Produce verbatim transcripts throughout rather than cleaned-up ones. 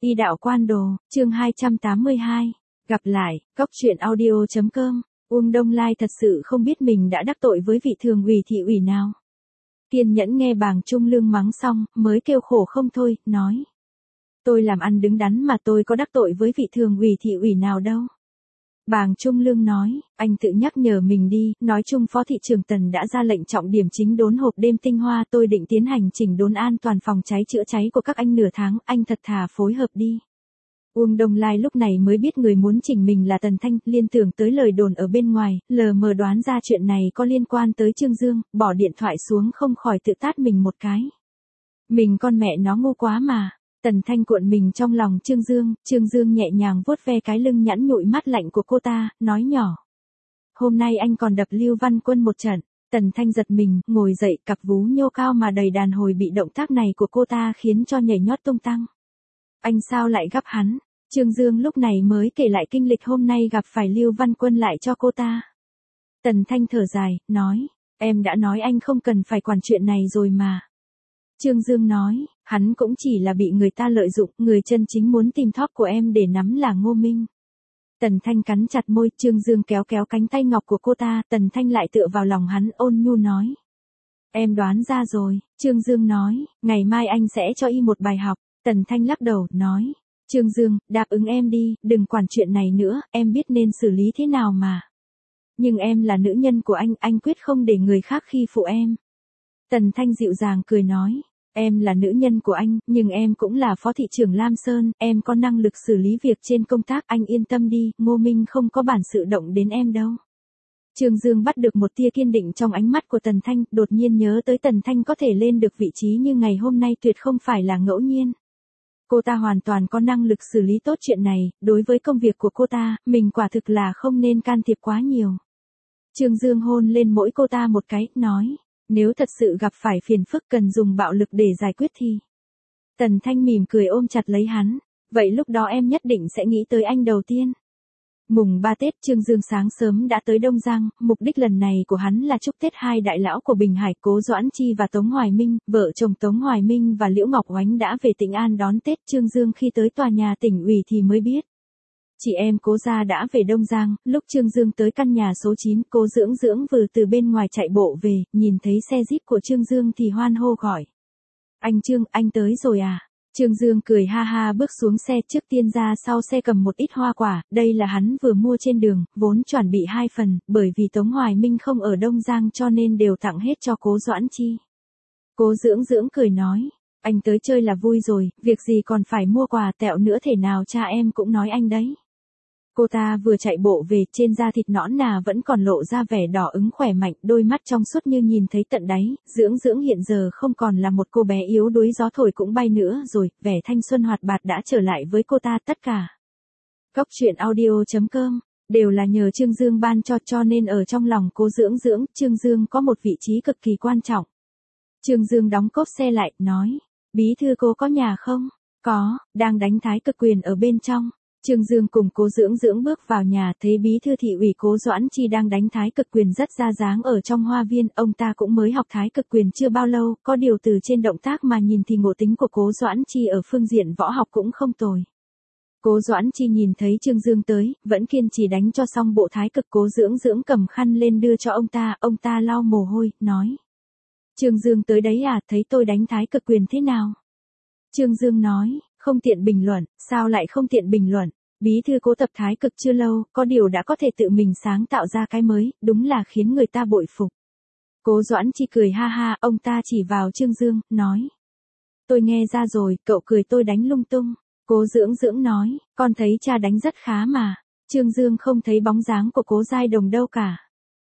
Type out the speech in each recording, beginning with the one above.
Y đạo quan đồ, chương hai trăm tám mươi hai. Gặp lại, cốc truyện audio chấm com. Uông Đông Lai thật sự không biết mình đã đắc tội với vị thường ủy thị ủy nào. Kiên nhẫn nghe Bàng Trung Lương mắng xong, mới kêu khổ không thôi, nói. Tôi làm ăn đứng đắn mà tôi có đắc tội với vị thường ủy thị ủy nào đâu. Bàng Trung Lương nói, anh tự nhắc nhở mình đi, nói chung Phó thị trưởng Tần đã ra lệnh trọng điểm chính đốn hộp đêm tinh hoa, tôi định tiến hành chỉnh đốn an toàn phòng cháy chữa cháy của các anh nửa tháng, anh thật thà phối hợp đi. Uông Đông Lai lúc này mới biết người muốn chỉnh mình là Tần Thanh, liên tưởng tới lời đồn ở bên ngoài, lờ mờ đoán ra chuyện này có liên quan tới Trương Dương, bỏ điện thoại xuống không khỏi tự tát mình một cái. Mình con mẹ nó ngu quá mà. Tần Thanh cuộn mình trong lòng Trương Dương, Trương Dương nhẹ nhàng vuốt ve cái lưng nhẵn nhụi mát lạnh của cô ta, nói nhỏ. Hôm nay anh còn đập Lưu Văn Quân một trận. Tần Thanh giật mình, ngồi dậy, cặp vú nhô cao mà đầy đàn hồi bị động tác này của cô ta khiến cho nhảy nhót tung tăng. Anh sao lại gấp hắn? Trương Dương lúc này mới kể lại kinh lịch hôm nay gặp phải Lưu Văn Quân lại cho cô ta. Tần Thanh thở dài, nói, em đã nói anh không cần phải quản chuyện này rồi mà. Trương Dương nói, hắn cũng chỉ là bị người ta lợi dụng, người chân chính muốn tìm thóp của em để nắm là Ngô Minh. Tần Thanh cắn chặt môi, Trương Dương kéo kéo cánh tay ngọc của cô ta, Tần Thanh lại tựa vào lòng hắn ôn nhu nói. Em đoán ra rồi, Trương Dương nói, ngày mai anh sẽ cho y một bài học. Tần Thanh lắc đầu, nói, Trương Dương, đáp ứng em đi, đừng quản chuyện này nữa, em biết nên xử lý thế nào mà. Nhưng em là nữ nhân của anh, anh quyết không để người khác khi phụ em. Tần Thanh dịu dàng cười nói, em là nữ nhân của anh, nhưng em cũng là phó thị trưởng Lam Sơn, em có năng lực xử lý việc trên công tác, anh yên tâm đi, Ngô Minh không có bản sự động đến em đâu. Trương Dương bắt được một tia kiên định trong ánh mắt của Tần Thanh, đột nhiên nhớ tới Tần Thanh có thể lên được vị trí như ngày hôm nay tuyệt không phải là ngẫu nhiên. Cô ta hoàn toàn có năng lực xử lý tốt chuyện này, đối với công việc của cô ta, mình quả thực là không nên can thiệp quá nhiều. Trương Dương hôn lên mỗi cô ta một cái, nói. Nếu thật sự gặp phải phiền phức cần dùng bạo lực để giải quyết thì. Tần Thanh mỉm cười ôm chặt lấy hắn. Vậy lúc đó em nhất định sẽ nghĩ tới anh đầu tiên. Mùng ba Tết Trương Dương sáng sớm đã tới Đông Giang, mục đích lần này của hắn là chúc Tết hai đại lão của Bình Hải, Cố Doãn Chi và Tống Hoài Minh, vợ chồng Tống Hoài Minh và Liễu Ngọc Oánh đã về Tịnh An đón Tết. Trương Dương khi tới tòa nhà tỉnh ủy thì mới biết. Chị em Cố gia đã về Đông Giang, lúc Trương Dương tới căn nhà số chín, Cố Dưỡng Dưỡng vừa từ bên ngoài chạy bộ về, nhìn thấy xe Jeep của Trương Dương thì hoan hô gọi. Anh Trương, anh tới rồi à? Trương Dương cười ha ha bước xuống xe, trước tiên ra sau xe cầm một ít hoa quả, đây là hắn vừa mua trên đường, vốn chuẩn bị hai phần, bởi vì Tống Hoài Minh không ở Đông Giang cho nên đều tặng hết cho Cố Doãn Chi. Cố Dưỡng Dưỡng cười nói, anh tới chơi là vui rồi, việc gì còn phải mua quà tẹo nữa, thể nào cha em cũng nói anh đấy. Cô ta vừa chạy bộ về, trên da thịt nõn nà vẫn còn lộ ra vẻ đỏ ửng khỏe mạnh, đôi mắt trong suốt như nhìn thấy tận đáy. Dưỡng Dưỡng hiện giờ không còn là một cô bé yếu đuối gió thổi cũng bay nữa rồi, vẻ thanh xuân hoạt bát đã trở lại với cô ta. Tất cả cốc truyện audio chấm com đều là nhờ Trương Dương ban cho, cho nên ở trong lòng Cố Dưỡng Dưỡng, Trương Dương có một vị trí cực kỳ quan trọng. Trương Dương đóng cốp xe lại, nói, bí thư Cố có nhà không? Có, đang đánh thái cực quyền ở bên trong. Trương Dương cùng Cố Dưỡng Dưỡng bước vào nhà, thấy bí thư thị ủy Cố Doãn Chi đang đánh thái cực quyền rất ra dáng ở trong hoa viên, ông ta cũng mới học thái cực quyền chưa bao lâu, có điều từ trên động tác mà nhìn thì ngộ tính của Cố Doãn Chi ở phương diện võ học cũng không tồi. Cố Doãn Chi nhìn thấy Trương Dương tới, vẫn kiên trì đánh cho xong bộ thái cực. Cố Dưỡng Dưỡng cầm khăn lên đưa cho ông ta, ông ta lau mồ hôi, nói. Trương Dương tới đấy à, thấy tôi đánh thái cực quyền thế nào? Trương Dương nói, không tiện bình luận. Sao lại không tiện bình luận? Bí thư Cố tập thái cực chưa lâu, có điều đã có thể tự mình sáng tạo ra cái mới, đúng là khiến người ta bội phục. Cố Doãn Chi cười ha ha, ông ta chỉ vào Trương Dương, nói. Tôi nghe ra rồi, cậu cười tôi đánh lung tung. Cố Dưỡng Dưỡng nói, con thấy cha đánh rất khá mà. Trương Dương không thấy bóng dáng của Cố Giai Đồng đâu cả.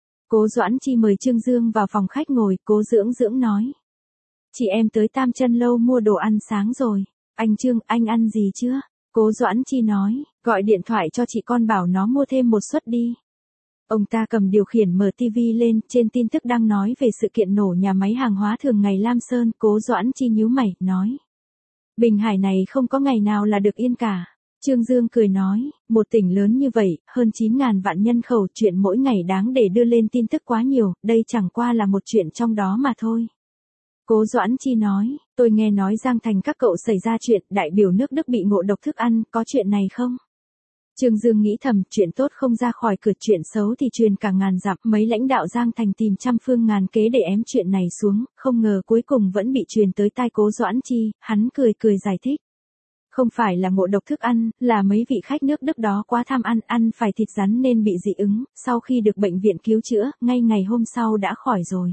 Cố Doãn Chi mời Trương Dương vào phòng khách ngồi, Cố Dưỡng Dưỡng nói. Chị em tới Tam Chân Lâu mua đồ ăn sáng rồi. Anh Trương, anh ăn gì chưa? Cố Doãn Chi nói, gọi điện thoại cho chị con bảo nó mua thêm một suất đi. Ông ta cầm điều khiển mở tivi lên, trên tin tức đang nói về sự kiện nổ nhà máy hàng hóa thường ngày Lam Sơn. Cố Doãn Chi nhíu mày, nói. Bình Hải này không có ngày nào là được yên cả. Trương Dương cười nói, một tỉnh lớn như vậy, hơn chín ngàn vạn nhân khẩu, chuyện mỗi ngày đáng để đưa lên tin tức quá nhiều, đây chẳng qua là một chuyện trong đó mà thôi. Cố Doãn Chi nói, tôi nghe nói Giang Thành các cậu xảy ra chuyện, đại biểu nước Đức bị ngộ độc thức ăn, có chuyện này không? Trương Dương nghĩ thầm, chuyện tốt không ra khỏi cửa, chuyện xấu thì truyền cả ngàn dặm, mấy lãnh đạo Giang Thành tìm trăm phương ngàn kế để ém chuyện này xuống, không ngờ cuối cùng vẫn bị truyền tới tai Cố Doãn Chi, hắn cười cười giải thích. Không phải là ngộ độc thức ăn, là mấy vị khách nước Đức đó quá tham ăn, ăn phải thịt rắn nên bị dị ứng, sau khi được bệnh viện cứu chữa, ngay ngày hôm sau đã khỏi rồi.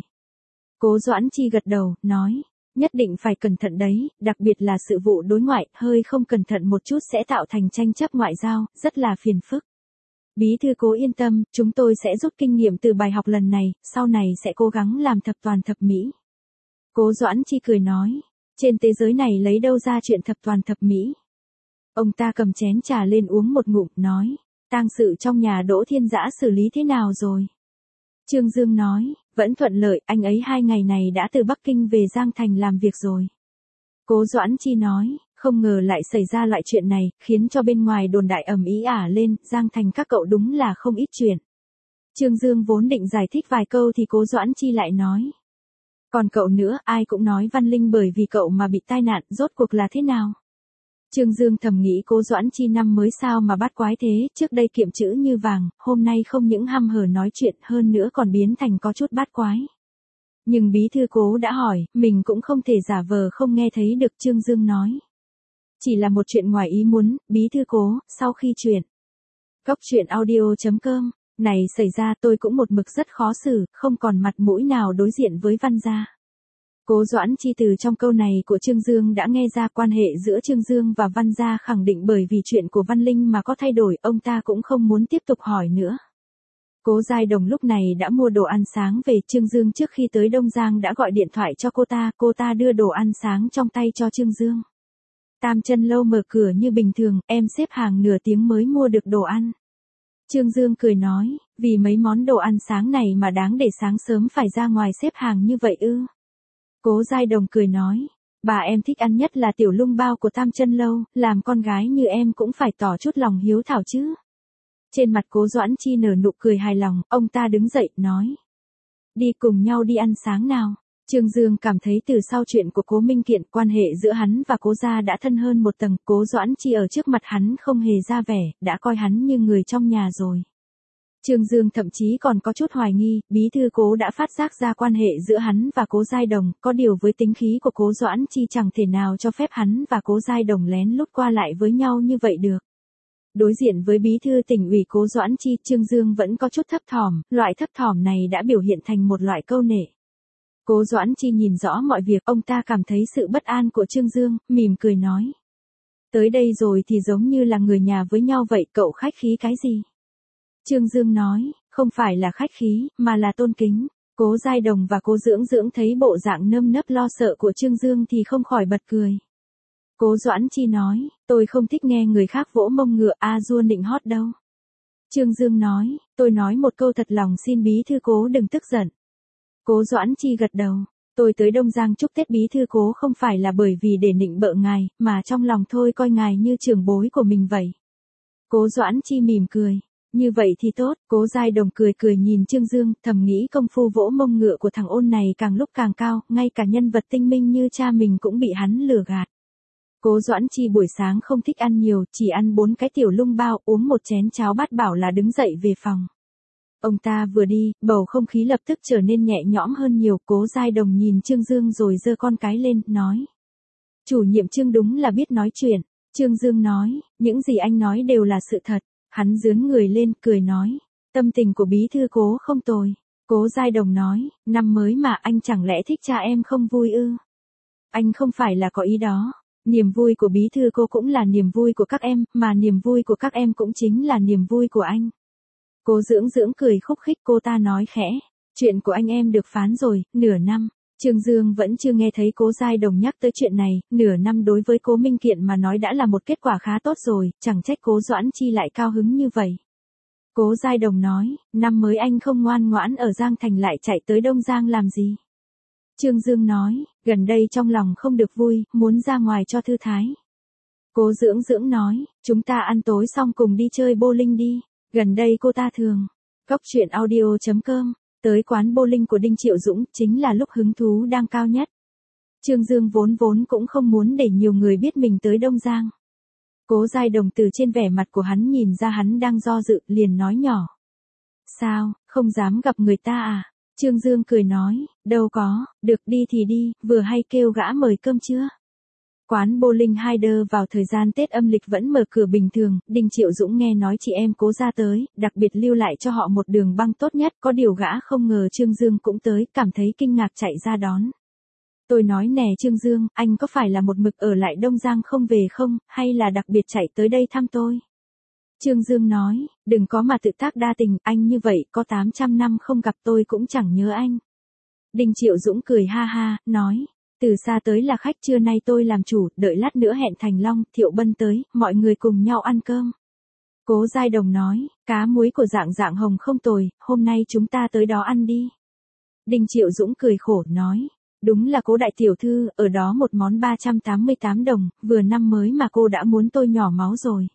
Cố Doãn Chi gật đầu, nói, nhất định phải cẩn thận đấy, đặc biệt là sự vụ đối ngoại, hơi không cẩn thận một chút sẽ tạo thành tranh chấp ngoại giao, rất là phiền phức. Bí thư Cố yên tâm, chúng tôi sẽ rút kinh nghiệm từ bài học lần này, sau này sẽ cố gắng làm thập toàn thập mỹ. Cố Doãn Chi cười nói, trên thế giới này lấy đâu ra chuyện thập toàn thập mỹ. Ông ta cầm chén trà lên uống một ngụm, nói, tang sự trong nhà Đỗ Thiên Dã xử lý thế nào rồi? Trương Dương nói, vẫn thuận lợi, anh ấy hai ngày này đã từ Bắc Kinh về Giang Thành làm việc rồi. Cố Doãn Chi nói, không ngờ lại xảy ra loại chuyện này, khiến cho bên ngoài đồn đại ầm ĩ ả lên, Giang Thành các cậu đúng là không ít chuyện. Trương Dương vốn định giải thích vài câu thì Cố Doãn Chi lại nói. Còn cậu nữa, ai cũng nói Văn Linh bởi vì cậu mà bị tai nạn, rốt cuộc là thế nào? Trương Dương thầm nghĩ Cố Doãn Chi năm mới sao mà bắt quái thế, trước đây kiệm chữ như vàng, hôm nay không những hăm hở nói chuyện hơn nữa còn biến thành có chút bát quái. Nhưng bí thư Cố đã hỏi, mình cũng không thể giả vờ không nghe thấy được. Trương Dương nói. Chỉ là một chuyện ngoài ý muốn, bí thư Cố, sau khi chuyện. Cóc truyện audio chấm com, này xảy ra tôi cũng một mực rất khó xử, không còn mặt mũi nào đối diện với Văn gia. Cố Doãn Chi từ trong câu này của Trương Dương đã nghe ra quan hệ giữa Trương Dương và Văn gia khẳng định bởi vì chuyện của Văn Linh mà có thay đổi, ông ta cũng không muốn tiếp tục hỏi nữa. Cố Giai Đồng lúc này đã mua đồ ăn sáng về, Trương Dương trước khi tới Đông Giang đã gọi điện thoại cho cô ta, cô ta đưa đồ ăn sáng trong tay cho Trương Dương. Tam Chân Lâu mở cửa như bình thường, em xếp hàng nửa tiếng mới mua được đồ ăn. Trương Dương cười nói, vì mấy món đồ ăn sáng này mà đáng để sáng sớm phải ra ngoài xếp hàng như vậy ư? Cố Giai Đồng cười nói, bà em thích ăn nhất là tiểu lung bao của Tam Chân Lâu, làm con gái như em cũng phải tỏ chút lòng hiếu thảo chứ. Trên mặt Cố Doãn Chi nở nụ cười hài lòng, ông ta đứng dậy, nói. Đi cùng nhau đi ăn sáng nào. Trương Dương cảm thấy từ sau chuyện của Cố Minh Kiện, quan hệ giữa hắn và Cố gia đã thân hơn một tầng, Cố Doãn Chi ở trước mặt hắn không hề ra vẻ, đã coi hắn như người trong nhà rồi. Trương Dương thậm chí còn có chút hoài nghi, bí thư Cố đã phát giác ra quan hệ giữa hắn và Cố Giai Đồng, có điều với tính khí của Cố Doãn Chi chẳng thể nào cho phép hắn và Cố Giai Đồng lén lút qua lại với nhau như vậy được. Đối diện với bí thư tỉnh ủy Cố Doãn Chi, Trương Dương vẫn có chút thấp thỏm, loại thấp thỏm này đã biểu hiện thành một loại câu nể. Cố Doãn Chi nhìn rõ mọi việc, ông ta cảm thấy sự bất an của Trương Dương, mỉm cười nói. Tới đây rồi thì giống như là người nhà với nhau vậy, cậu khách khí cái gì? Trương Dương nói, không phải là khách khí, mà là tôn kính. Cố Giai Đồng và Cố Dưỡng Dưỡng thấy bộ dạng nơm nớp lo sợ của Trương Dương thì không khỏi bật cười. Cố Doãn Chi nói, tôi không thích nghe người khác vỗ mông ngựa a dua nịnh hót đâu. Trương Dương nói, tôi nói một câu thật lòng xin bí thư Cố đừng tức giận. Cố Doãn Chi gật đầu, tôi tới Đông Giang chúc Tết bí thư Cố không phải là bởi vì để nịnh bợ ngài, mà trong lòng thôi coi ngài như trưởng bối của mình vậy. Cố Doãn Chi mỉm cười, như vậy thì tốt. Cố Giai Đồng cười cười nhìn Trương Dương, thầm nghĩ công phu vỗ mông ngựa của thằng ôn này càng lúc càng cao, ngay cả nhân vật tinh minh như cha mình cũng bị hắn lừa gạt. Cố Doãn Chi buổi sáng không thích ăn nhiều, chỉ ăn bốn cái tiểu lung bao, uống một chén cháo bát bảo là đứng dậy về phòng. Ông ta vừa đi, bầu không khí lập tức trở nên nhẹ nhõm hơn nhiều. Cố Giai Đồng nhìn Trương Dương rồi giơ con cái lên, nói. Chủ nhiệm Trương đúng là biết nói chuyện. Trương Dương nói, những gì anh nói đều là sự thật. Hắn dướn người lên, cười nói. Tâm tình của bí thư Cố không tồi. Cố Giai Đồng nói, năm mới mà anh chẳng lẽ thích cha em không vui ư? Anh không phải là có ý đó. Niềm vui của bí thư Cố cũng là niềm vui của các em, mà niềm vui của các em cũng chính là niềm vui của anh. Cố Dưỡng Dưỡng cười khúc khích, cô ta nói khẽ. Chuyện của anh em được phán rồi, nửa năm. Trương Dương vẫn chưa nghe thấy Cố Giai Đồng nhắc tới chuyện này, nửa năm đối với Cố Minh Kiện mà nói đã là một kết quả khá tốt rồi, chẳng trách Cố Doãn Chi lại cao hứng như vậy. Cố Giai Đồng nói, năm mới anh không ngoan ngoãn ở Giang Thành lại chạy tới Đông Giang làm gì? Trương Dương nói, gần đây trong lòng không được vui, muốn ra ngoài cho thư thái. Cố Dưỡng Dưỡng nói, chúng ta ăn tối xong cùng đi chơi bowling đi, gần đây cô ta thường. Cóc truyện audio chấm com, tới quán bowling của Đinh Triệu Dũng, chính là lúc hứng thú đang cao nhất. Trương Dương vốn vốn cũng không muốn để nhiều người biết mình tới Đông Giang. Cố Giai Đồng từ trên vẻ mặt của hắn nhìn ra hắn đang do dự, liền nói nhỏ. Sao, không dám gặp người ta à? Trương Dương cười nói, đâu có, được đi thì đi, vừa hay kêu gã mời cơm chưa? Quán bowling Hyder vào thời gian Tết âm lịch vẫn mở cửa bình thường, Đinh Triệu Dũng nghe nói chị em Cố ra tới, đặc biệt lưu lại cho họ một đường băng tốt nhất, có điều gã không ngờ Trương Dương cũng tới, cảm thấy kinh ngạc chạy ra đón. Tôi nói nè Trương Dương, anh có phải là một mực ở lại Đông Giang không về không, hay là đặc biệt chạy tới đây thăm tôi? Trương Dương nói, đừng có mà tự tác đa tình, anh như vậy có tám trăm năm không gặp tôi cũng chẳng nhớ anh. Đinh Triệu Dũng cười ha ha, nói, từ xa tới là khách, trưa nay tôi làm chủ, đợi lát nữa hẹn Thành Long, Thiệu Bân tới, mọi người cùng nhau ăn cơm. Cố Giai Đồng nói, cá muối của Dạng Dạng Hồng không tồi, hôm nay chúng ta tới đó ăn đi. Đinh Triệu Dũng cười khổ, nói, đúng là Cố đại tiểu thư, ở đó một món ba trăm tám mươi tám đồng, vừa năm mới mà cô đã muốn tôi nhỏ máu rồi.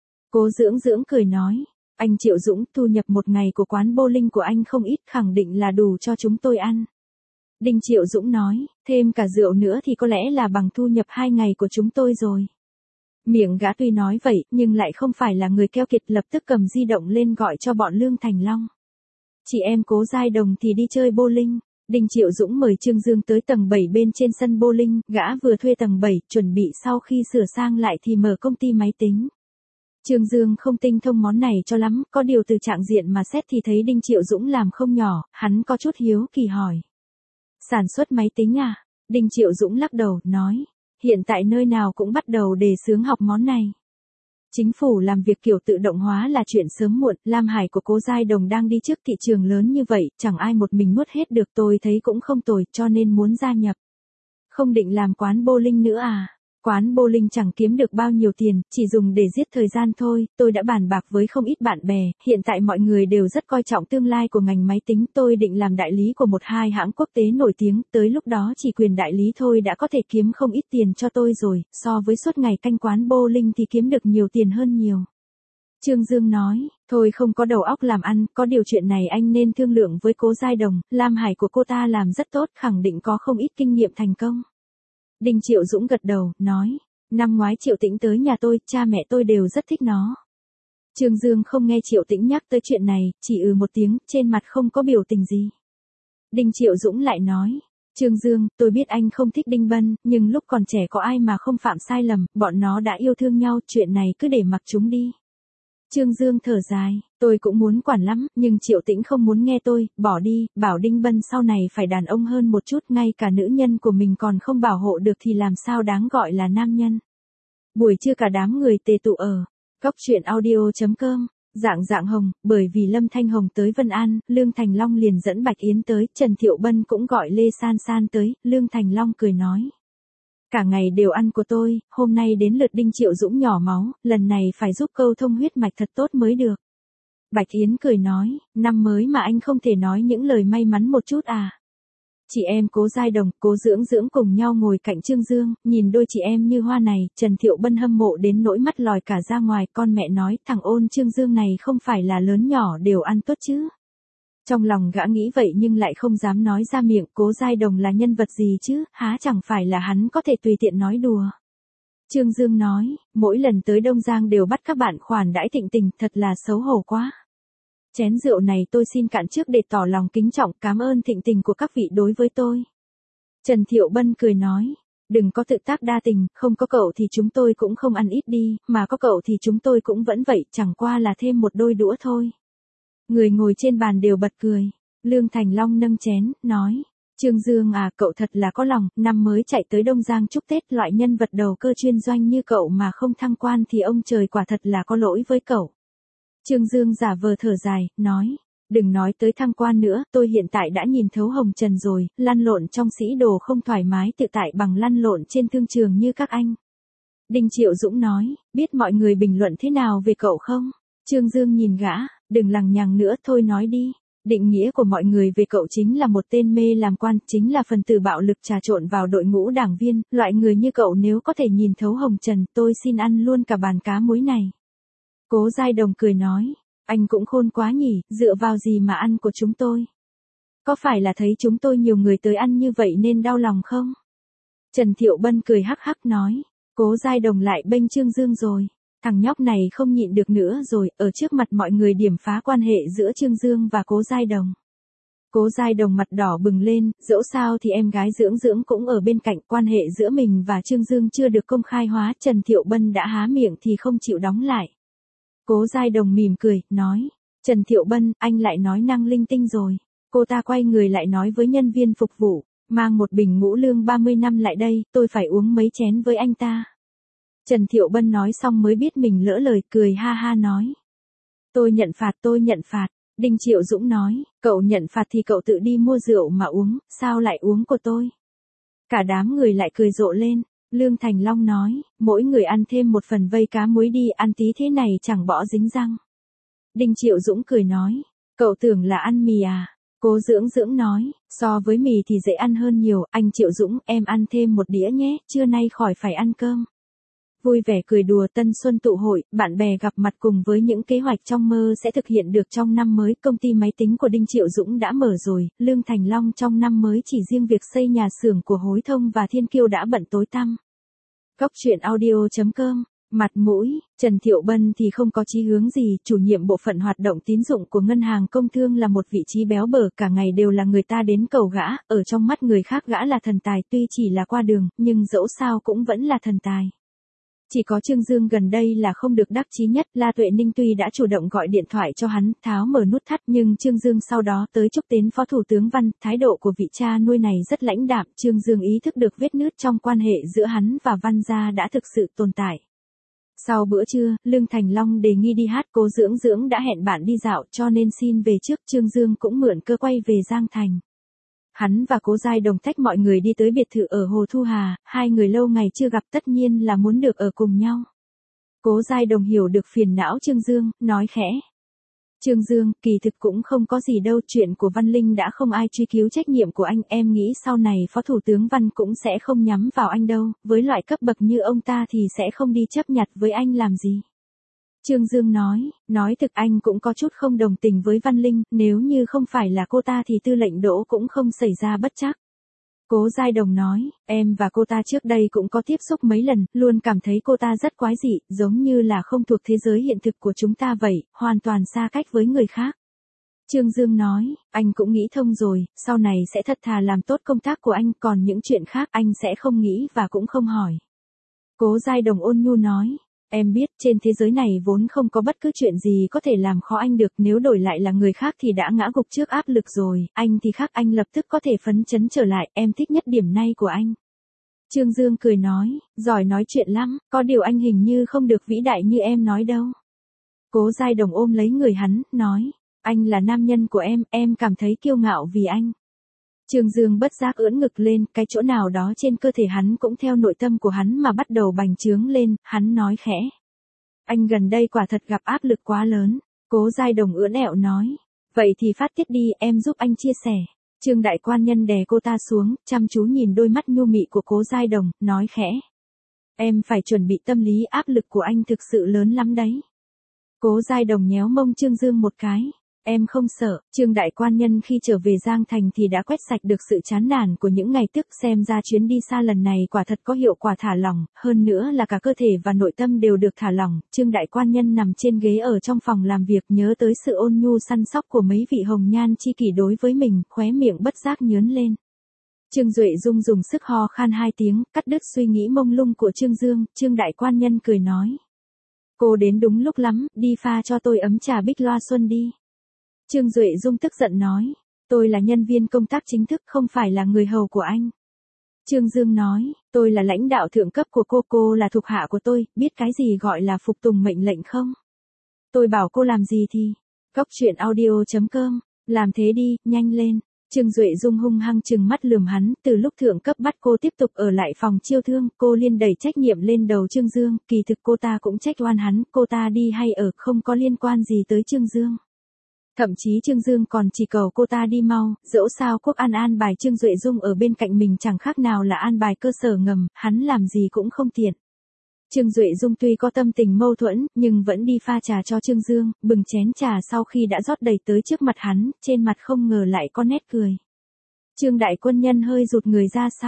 Cố Dưỡng Dưỡng cười nói, anh Triệu Dũng, thu nhập một ngày của quán bowling của anh không ít, khẳng định là đủ cho chúng tôi ăn. Đinh Triệu Dũng nói, thêm cả rượu nữa thì có lẽ là bằng thu nhập hai ngày của chúng tôi rồi. Miệng gã tuy nói vậy, nhưng lại không phải là người keo kiệt, lập tức cầm di động lên gọi cho bọn Lương Thành Long. Chị em Cố Giai Đồng thì đi chơi bowling. Đinh Triệu Dũng mời Trương Dương tới tầng bảy bên trên sân bowling, gã vừa thuê tầng bảy, chuẩn bị sau khi sửa sang lại thì mở công ty máy tính. Trương Dương không tinh thông món này cho lắm, có điều từ trạng diện mà xét thì thấy Đinh Triệu Dũng làm không nhỏ, hắn có chút hiếu kỳ hỏi. Sản xuất máy tính à? Đinh Triệu Dũng lắc đầu, nói, hiện tại nơi nào cũng bắt đầu đề xướng học món này. Chính phủ làm việc kiểu tự động hóa là chuyện sớm muộn, Lam Hải của Cố Giai Đồng đang đi trước thị trường lớn như vậy, chẳng ai một mình nuốt hết được, tôi thấy cũng không tồi, cho nên muốn gia nhập. Không định làm quán bowling nữa à? Quán bowling chẳng kiếm được bao nhiêu tiền, chỉ dùng để giết thời gian thôi, tôi đã bàn bạc với không ít bạn bè, hiện tại mọi người đều rất coi trọng tương lai của ngành máy tính, tôi định làm đại lý của một hai hãng quốc tế nổi tiếng, tới lúc đó chỉ quyền đại lý thôi đã có thể kiếm không ít tiền cho tôi rồi, so với suốt ngày canh quán bowling thì kiếm được nhiều tiền hơn nhiều. Trương Dương nói, thôi không có đầu óc làm ăn, có điều chuyện này anh nên thương lượng với Cố Giai Đồng, Lam Hải của cô ta làm rất tốt, khẳng định có không ít kinh nghiệm thành công. Đinh Triệu Dũng gật đầu, nói, năm ngoái Triệu Tĩnh tới nhà tôi, cha mẹ tôi đều rất thích nó. Trương Dương không nghe Triệu Tĩnh nhắc tới chuyện này, chỉ ừ một tiếng, trên mặt không có biểu tình gì. Đinh Triệu Dũng lại nói, Trương Dương, tôi biết anh không thích Đinh Bân, nhưng lúc còn trẻ có ai mà không phạm sai lầm, bọn nó đã yêu thương nhau, chuyện này cứ để mặc chúng đi. Trương Dương thở dài, tôi cũng muốn quản lắm, nhưng Triệu Tĩnh không muốn nghe tôi, bỏ đi, bảo Đinh Bân sau này phải đàn ông hơn một chút, ngay cả nữ nhân của mình còn không bảo hộ được thì làm sao đáng gọi là nam nhân. Buổi trưa cả đám người tề tụ ở góc truyện audio chấm com, Dạng Dạng Hồng, bởi vì Lâm Thanh Hồng tới Vân An, Lương Thành Long liền dẫn Bạch Yến tới, Trần Thiệu Bân cũng gọi Lê San San tới, Lương Thành Long cười nói. Cả ngày đều ăn của tôi, hôm nay đến lượt Đinh Triệu Dũng nhỏ máu, lần này phải giúp câu thông huyết mạch thật tốt mới được. Bạch Yến cười nói, năm mới mà anh không thể nói những lời may mắn một chút à. Chị em Cố Giai Đồng, Cố Dưỡng Dưỡng cùng nhau ngồi cạnh Trương Dương, nhìn đôi chị em như hoa này, Trần Thiệu Bân hâm mộ đến nỗi mắt lòi cả ra ngoài, con mẹ nói, thằng ôn Trương Dương này không phải là lớn nhỏ đều ăn tốt chứ. Trong lòng gã nghĩ vậy nhưng lại không dám nói ra miệng, Cố Giai Đồng là nhân vật gì chứ, há chẳng phải là hắn có thể tùy tiện nói đùa. Trương Dương nói, mỗi lần tới Đông Giang đều bắt các bạn khoản đãi Thịnh Tình, thật là xấu hổ quá. Chén rượu này tôi xin cạn trước để tỏ lòng kính trọng, cảm ơn Thịnh Tình của các vị đối với tôi. Trần Thiệu Bân cười nói, đừng có tự tác đa tình, không có cậu thì chúng tôi cũng không ăn ít đi, mà có cậu thì chúng tôi cũng vẫn vậy, chẳng qua là thêm một đôi đũa thôi. Người ngồi trên bàn đều bật cười. Lương Thành Long nâng chén, nói, Trương Dương à, cậu thật là có lòng, năm mới chạy tới Đông Giang chúc Tết, loại nhân vật đầu cơ chuyên doanh như cậu mà không thăng quan thì ông trời quả thật là có lỗi với cậu. Trương Dương giả vờ thở dài, nói, đừng nói tới thăng quan nữa, tôi hiện tại đã nhìn thấu hồng trần rồi, lăn lộn trong sĩ đồ không thoải mái tự tại bằng lăn lộn trên thương trường như các anh. Đinh Triệu Dũng nói, biết mọi người bình luận thế nào về cậu không? Trương Dương nhìn gã, đừng lằng nhằng nữa, thôi nói đi. Định nghĩa của mọi người về cậu chính là một tên mê làm quan, chính là phần tử bạo lực trà trộn vào đội ngũ đảng viên, loại người như cậu nếu có thể nhìn thấu hồng trần, tôi xin ăn luôn cả bàn cá muối này. Cố Giai Đồng cười nói, anh cũng khôn quá nhỉ, dựa vào gì mà ăn của chúng tôi? Có phải là thấy chúng tôi nhiều người tới ăn như vậy nên đau lòng không? Trần Thiệu Bân cười hắc hắc nói, Cố Giai Đồng lại bênh Trương Dương rồi. Thằng nhóc này không nhịn được nữa rồi, ở trước mặt mọi người điểm phá quan hệ giữa Trương Dương và Cố Giai Đồng. Cố Giai Đồng mặt đỏ bừng lên, dẫu sao thì em gái Dưỡng Dưỡng cũng ở bên cạnh, quan hệ giữa mình và Trương Dương chưa được công khai hóa, Trần Thiệu Bân đã há miệng thì không chịu đóng lại. Cố Giai Đồng mỉm cười, nói, Trần Thiệu Bân, anh lại nói năng linh tinh rồi. Cô ta quay người lại nói với nhân viên phục vụ, mang một bình ngũ lương ba mươi năm lại đây, tôi phải uống mấy chén với anh ta. Trần Thiệu Bân nói xong mới biết mình lỡ lời, cười ha ha nói. Tôi nhận phạt, tôi nhận phạt. Đinh Triệu Dũng nói, cậu nhận phạt thì cậu tự đi mua rượu mà uống, sao lại uống của tôi? Cả đám người lại cười rộ lên. Lương Thành Long nói, mỗi người ăn thêm một phần vây cá muối đi, ăn tí thế này chẳng bỏ dính răng. Đinh Triệu Dũng cười nói, cậu tưởng là ăn mì à? Cố Dưỡng Dưỡng nói, so với mì thì dễ ăn hơn nhiều, anh Triệu Dũng, em ăn thêm một đĩa nhé, trưa nay khỏi phải ăn cơm. Vui vẻ cười đùa tân xuân tụ hội, bạn bè gặp mặt cùng với những kế hoạch trong mơ sẽ thực hiện được trong năm mới. Công ty máy tính của Đinh Triệu Dũng đã mở rồi, Lương Thành Long trong năm mới chỉ riêng việc xây nhà xưởng của Hối Thông và Thiên Kiêu đã bận tối tăm. Góc truyện audio chấm com. Mặt mũi, Trần Thiệu Bân thì không có chí hướng gì, chủ nhiệm bộ phận hoạt động tín dụng của Ngân hàng Công Thương là một vị trí béo bở, cả ngày đều là người ta đến cầu gã, ở trong mắt người khác gã là thần tài, tuy chỉ là qua đường, nhưng dẫu sao cũng vẫn là thần tài. Chỉ có Trương Dương gần đây là không được đắc chí nhất, La Tuệ Ninh tuy đã chủ động gọi điện thoại cho hắn, tháo mở nút thắt, nhưng Trương Dương sau đó tới chúc đến Phó Thủ tướng Văn, thái độ của vị cha nuôi này rất lãnh đạm, Trương Dương ý thức được vết nứt trong quan hệ giữa hắn và Văn gia đã thực sự tồn tại. Sau bữa trưa, Lương Thành Long đề nghị đi hát, Cố Dưỡng Dưỡng đã hẹn bạn đi dạo cho nên xin về trước, Trương Dương cũng mượn cơ quay về Giang Thành. Hắn và Cố Giai Đồng tách mọi người đi tới biệt thự ở Hồ Thu Hà, hai người lâu ngày chưa gặp tất nhiên là muốn được ở cùng nhau. Cố Giai Đồng hiểu được phiền não Trương Dương, nói khẽ. Trương Dương, kỳ thực cũng không có gì đâu, chuyện của Văn Linh đã không ai truy cứu trách nhiệm của anh, em nghĩ sau này Phó Thủ tướng Văn cũng sẽ không nhắm vào anh đâu, với loại cấp bậc như ông ta thì sẽ không đi chấp nhặt với anh làm gì. Trương Dương nói, nói thực anh cũng có chút không đồng tình với Văn Linh, nếu như không phải là cô ta thì tư lệnh Đỗ cũng không xảy ra bất trắc. Cố Giai Đồng nói, em và cô ta trước đây cũng có tiếp xúc mấy lần, luôn cảm thấy cô ta rất quái dị, giống như là không thuộc thế giới hiện thực của chúng ta vậy, hoàn toàn xa cách với người khác. Trương Dương nói, anh cũng nghĩ thông rồi, sau này sẽ thật thà làm tốt công tác của anh, còn những chuyện khác anh sẽ không nghĩ và cũng không hỏi. Cố Giai Đồng ôn nhu nói, em biết trên thế giới này vốn không có bất cứ chuyện gì có thể làm khó anh được, nếu đổi lại là người khác thì đã ngã gục trước áp lực rồi, anh thì khác, anh lập tức có thể phấn chấn trở lại, em thích nhất điểm này của anh. Trương Dương cười nói, giỏi nói chuyện lắm, có điều anh hình như không được vĩ đại như em nói đâu. Cố Giai Đồng ôm lấy người hắn, nói, anh là nam nhân của em, em cảm thấy kiêu ngạo vì anh. Trương Dương bất giác ưỡn ngực lên, cái chỗ nào đó trên cơ thể hắn cũng theo nội tâm của hắn mà bắt đầu bành trướng lên, hắn nói khẽ. Anh gần đây quả thật gặp áp lực quá lớn. Cố Giai Đồng ưỡn ẹo nói. Vậy thì phát tiết đi, em giúp anh chia sẻ. Trương đại quan nhân đè cô ta xuống, chăm chú nhìn đôi mắt nhu mị của Cố Giai Đồng, nói khẽ. Em phải chuẩn bị tâm lý, áp lực của anh thực sự lớn lắm đấy. Cố Giai Đồng nhéo mông Trương Dương một cái. Em không sợ, Trương đại quan nhân khi trở về Giang Thành thì đã quét sạch được sự chán nản của những ngày tức, xem ra chuyến đi xa lần này quả thật có hiệu quả thả lỏng, hơn nữa là cả cơ thể và nội tâm đều được thả lỏng. Trương đại quan nhân nằm trên ghế ở trong phòng làm việc, nhớ tới sự ôn nhu săn sóc của mấy vị hồng nhan chi kỷ đối với mình, khóe miệng bất giác nhớn lên. Trương Duệ Dung dùng sức ho khan hai tiếng, cắt đứt suy nghĩ mông lung của Trương Dương. Trương đại quan nhân cười nói. Cô đến đúng lúc lắm, đi pha cho tôi ấm trà bích loa xuân đi. Trương Duệ Dung tức giận nói, tôi là nhân viên công tác chính thức, không phải là người hầu của anh. Trương Dương nói, tôi là lãnh đạo thượng cấp của cô, cô là thuộc hạ của tôi, biết cái gì gọi là phục tùng mệnh lệnh không? Tôi bảo cô làm gì thì, góc truyện audio chấm com, làm thế đi, nhanh lên. Trương Duệ Dung hung hăng trừng mắt lườm hắn, từ lúc thượng cấp bắt cô tiếp tục ở lại phòng chiêu thương, cô liên đẩy trách nhiệm lên đầu Trương Dương, kỳ thực cô ta cũng trách oan hắn, cô ta đi hay ở không có liên quan gì tới Trương Dương. Thậm chí Trương Dương còn chỉ cầu cô ta đi mau, dẫu sao Quốc An an bài Trương Duệ Dung ở bên cạnh mình chẳng khác nào là an bài cơ sở ngầm, hắn làm gì cũng không tiện. Trương Duệ Dung tuy có tâm tình mâu thuẫn, nhưng vẫn đi pha trà cho Trương Dương, bừng chén trà sau khi đã rót đầy tới trước mặt hắn, trên mặt không ngờ lại có nét cười. Trương đại quân nhân hơi rụt người ra sau,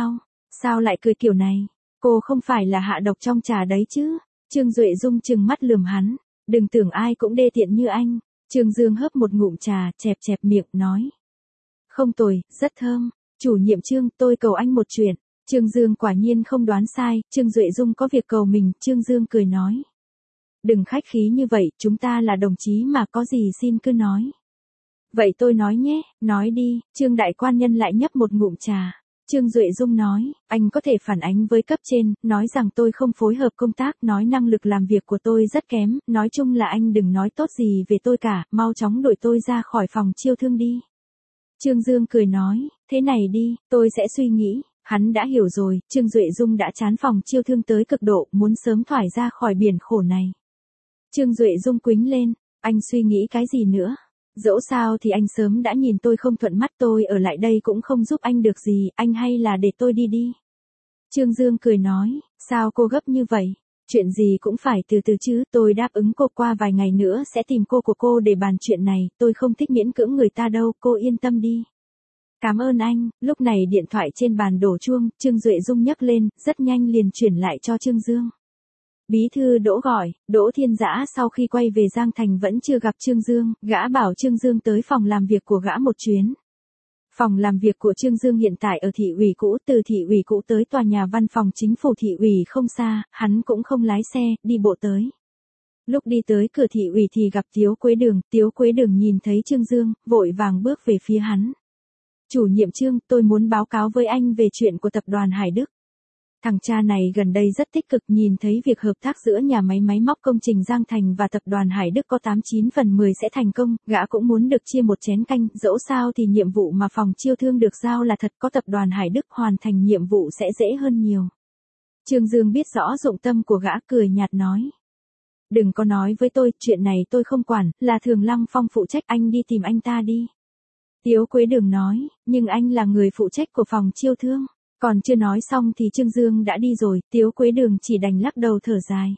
Sao lại cười kiểu này? Cô không phải là hạ độc trong trà đấy chứ? Trương Duệ Dung trừng mắt lườm hắn. Đừng tưởng ai cũng đê tiện như anh. Trương Dương hớp một ngụm trà, chẹp chẹp miệng, nói. Không tồi, rất thơm. Chủ nhiệm Trương, tôi cầu anh một chuyện. Trương Dương quả nhiên không đoán sai, Trương Duệ Dung có việc cầu mình, Trương Dương cười nói. Đừng khách khí như vậy, chúng ta là đồng chí mà, có gì xin cứ nói. Vậy tôi nói nhé, nói đi, Trương Đại Quan Nhân lại nhấp một ngụm trà. Trương Duệ Dung nói, anh có thể phản ánh với cấp trên, nói rằng tôi không phối hợp công tác, nói năng lực làm việc của tôi rất kém, nói chung là anh đừng nói tốt gì về tôi cả, mau chóng đuổi tôi ra khỏi phòng chiêu thương đi. Trương Dương cười nói, thế này đi, tôi sẽ suy nghĩ. Hắn đã hiểu rồi, Trương Duệ Dung đã chán phòng chiêu thương tới cực độ, muốn sớm thoải ra khỏi biển khổ này. Trương Duệ Dung quính lên, anh suy nghĩ cái gì nữa? Dẫu sao thì anh sớm đã nhìn tôi không thuận mắt, tôi ở lại đây cũng không giúp anh được gì, anh hay là để tôi đi đi. Trương Dương cười nói, sao cô gấp như vậy? Chuyện gì cũng phải từ từ chứ, tôi đáp ứng cô, qua vài ngày nữa sẽ tìm cô của cô để bàn chuyện này, tôi không thích miễn cưỡng người ta đâu, cô yên tâm đi. Cảm ơn anh. Lúc này điện thoại trên bàn đổ chuông, Trương Duệ Dung nhấc lên, rất nhanh liền chuyển lại cho Trương Dương. Bí thư Đỗ gọi, Đỗ Thiên Dã sau khi quay về Giang Thành vẫn chưa gặp Trương Dương, gã bảo Trương Dương tới phòng làm việc của gã một chuyến. Phòng làm việc của Trương Dương hiện tại ở thị ủy cũ, từ thị ủy cũ tới tòa nhà văn phòng chính phủ thị ủy không xa, hắn cũng không lái xe, đi bộ tới. Lúc đi tới cửa thị ủy thì gặp Tiếu Quế Đường, Tiếu Quế Đường nhìn thấy Trương Dương, vội vàng bước về phía hắn. Chủ nhiệm Trương, tôi muốn báo cáo với anh về chuyện của tập đoàn Hải Đức. Thằng cha này gần đây rất tích cực, nhìn thấy việc hợp tác giữa nhà máy máy móc công trình Giang Thành và tập đoàn Hải Đức có tám chín phần mười sẽ thành công, gã cũng muốn được chia một chén canh, dẫu sao thì nhiệm vụ mà phòng chiêu thương được giao là thật, có tập đoàn Hải Đức hoàn thành nhiệm vụ sẽ dễ hơn nhiều. Trương Dương biết rõ dụng tâm của gã, cười nhạt nói. Đừng có nói với tôi, chuyện này tôi không quản, là Thường Lăng Phong phụ trách, anh đi tìm anh ta đi. Tiếu Quế Đường nói, nhưng anh là người phụ trách của phòng chiêu thương. Còn chưa nói xong thì Trương Dương đã đi rồi, Tiếu Quế Đường chỉ đành lắc đầu thở dài.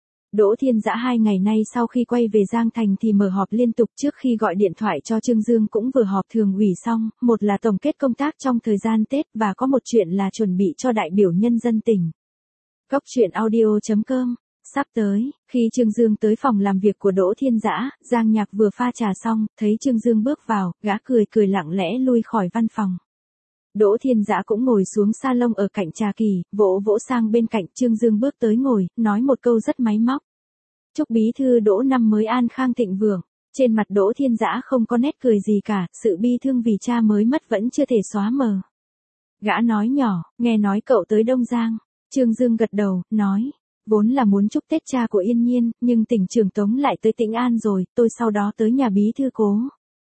Đỗ Thiên Dã hai ngày nay sau khi quay về Giang Thành thì mở họp liên tục, trước khi gọi điện thoại cho Trương Dương cũng vừa họp thường ủy xong, một là tổng kết công tác trong thời gian Tết và có một chuyện là chuẩn bị cho đại biểu nhân dân tỉnh. Cốc truyện audio chấm com. Sắp tới, khi Trương Dương tới phòng làm việc của Đỗ Thiên Dã, Giang Nhạc vừa pha trà xong, thấy Trương Dương bước vào, gã cười cười lặng lẽ lui khỏi văn phòng. Đỗ Thiên Dã cũng ngồi xuống salon ở cạnh trà kỳ, vỗ vỗ sang bên cạnh, Trương Dương bước tới ngồi, nói một câu rất máy móc. Chúc bí thư Đỗ năm mới an khang thịnh vượng. Trên mặt Đỗ Thiên Dã không có nét cười gì cả, sự bi thương vì cha mới mất vẫn chưa thể xóa mờ. Gã nói nhỏ, nghe nói cậu tới Đông Giang. Trương Dương gật đầu, nói. Vốn là muốn chúc Tết cha của Yên Nhiên, nhưng tỉnh trưởng Tống lại tới Tĩnh An rồi, tôi sau đó tới nhà bí thư Cố.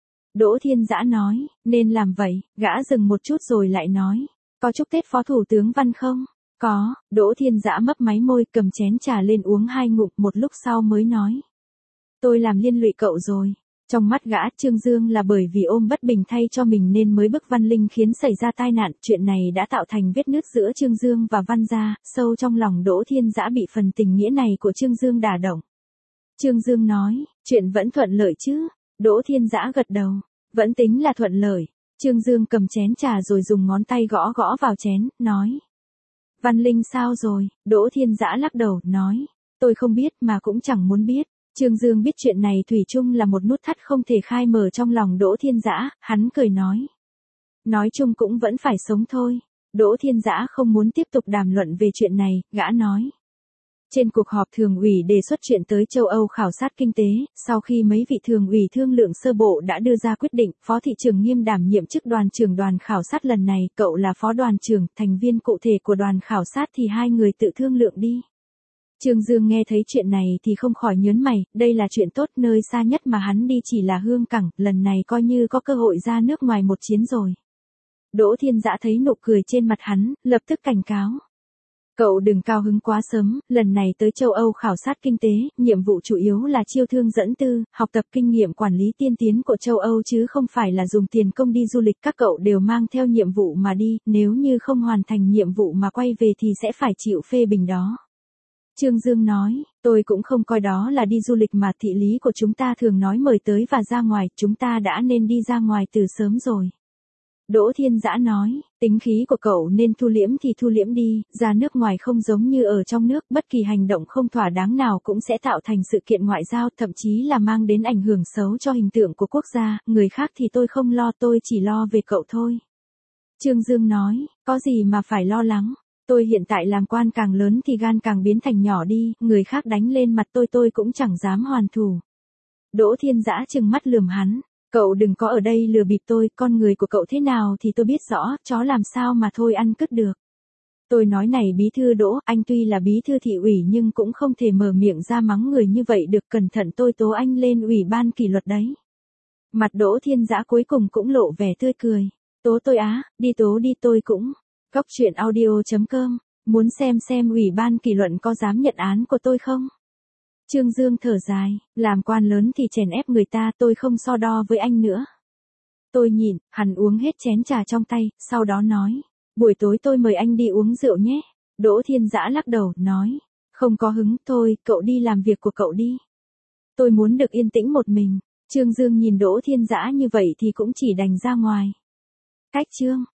Đỗ Thiên Dã nói, nên làm vậy, gã dừng một chút rồi lại nói. Có chúc Tết Phó Thủ tướng Văn không? Có, Đỗ Thiên Dã mấp máy môi, cầm chén trà lên uống hai ngụm, một lúc sau mới nói. Tôi làm liên lụy cậu rồi. Trong mắt gã, Trương Dương là bởi vì ôm bất bình thay cho mình nên mới bức Văn Linh khiến xảy ra tai nạn, chuyện này đã tạo thành vết nứt giữa Trương Dương và Văn gia, sâu trong lòng Đỗ Thiên Dã bị phần tình nghĩa này của Trương Dương đả động. Trương Dương nói, chuyện vẫn thuận lợi chứ? Đỗ Thiên Dã gật đầu, vẫn tính là thuận lợi. Trương Dương cầm chén trà rồi dùng ngón tay gõ gõ vào chén, nói. Văn Linh sao rồi? Đỗ Thiên Dã lắc đầu, nói. Tôi không biết mà cũng chẳng muốn biết. Trương Dương biết chuyện này thủy chung là một nút thắt không thể khai mở trong lòng Đỗ Thiên Dã, hắn cười nói. Nói chung cũng vẫn phải sống thôi. Đỗ Thiên Dã không muốn tiếp tục đàm luận về chuyện này, gã nói. Trên cuộc họp thường ủy đề xuất chuyện tới châu Âu khảo sát kinh tế, sau khi mấy vị thường ủy thương lượng sơ bộ đã đưa ra quyết định, Phó thị trưởng Nghiêm đảm nhiệm chức đoàn trưởng đoàn khảo sát lần này, cậu là phó đoàn trưởng, thành viên cụ thể của đoàn khảo sát thì hai người tự thương lượng đi. Trương Dương nghe thấy chuyện này thì không khỏi nhớn mày, đây là chuyện tốt, nơi xa nhất mà hắn đi chỉ là Hương Cảng, lần này coi như có cơ hội ra nước ngoài một chuyến rồi. Đỗ Thiên Dã thấy nụ cười trên mặt hắn, lập tức cảnh cáo. Cậu đừng cao hứng quá sớm, lần này tới châu Âu khảo sát kinh tế, nhiệm vụ chủ yếu là chiêu thương dẫn tư, học tập kinh nghiệm quản lý tiên tiến của châu Âu chứ không phải là dùng tiền công đi du lịch, các cậu đều mang theo nhiệm vụ mà đi, nếu như không hoàn thành nhiệm vụ mà quay về thì sẽ phải chịu phê bình đó. Trương Dương nói, tôi cũng không coi đó là đi du lịch mà, thị lý của chúng ta thường nói mời tới và ra ngoài, chúng ta đã nên đi ra ngoài từ sớm rồi. Đỗ Thiên Dã nói, tính khí của cậu nên thu liễm thì thu liễm đi, ra nước ngoài không giống như ở trong nước, bất kỳ hành động không thỏa đáng nào cũng sẽ tạo thành sự kiện ngoại giao, thậm chí là mang đến ảnh hưởng xấu cho hình tượng của quốc gia, người khác thì tôi không lo, tôi chỉ lo về cậu thôi. Trương Dương nói, có gì mà phải lo lắng, tôi hiện tại làm quan càng lớn thì gan càng biến thành nhỏ đi, người khác đánh lên mặt tôi tôi cũng chẳng dám hoàn thủ. Đỗ Thiên Dã trừng mắt lườm hắn. Cậu đừng có ở đây lừa bịp tôi, con người của cậu thế nào thì tôi biết rõ, chó làm sao mà thôi ăn cứt được. Tôi nói này bí thư Đỗ, anh tuy là bí thư thị ủy nhưng cũng không thể mở miệng ra mắng người như vậy được, cẩn thận tôi tố anh lên ủy ban kỷ luật đấy. Mặt Đỗ Thiên Dã cuối cùng cũng lộ vẻ tươi cười. Tố tôi á, đi tố đi tôi cũng. Cóc truyện audio chấm com, muốn xem xem ủy ban kỷ luật có dám nhận án của tôi không? Trương Dương thở dài, làm quan lớn thì chèn ép người ta, tôi không so đo với anh nữa. Tôi nhìn, hắn uống hết chén trà trong tay, sau đó nói, buổi tối tôi mời anh đi uống rượu nhé. Đỗ Thiên Dã lắc đầu, nói, không có hứng, thôi, cậu đi làm việc của cậu đi. Tôi muốn được yên tĩnh một mình. Trương Dương nhìn Đỗ Thiên Dã như vậy thì cũng chỉ đành ra ngoài. Cách chương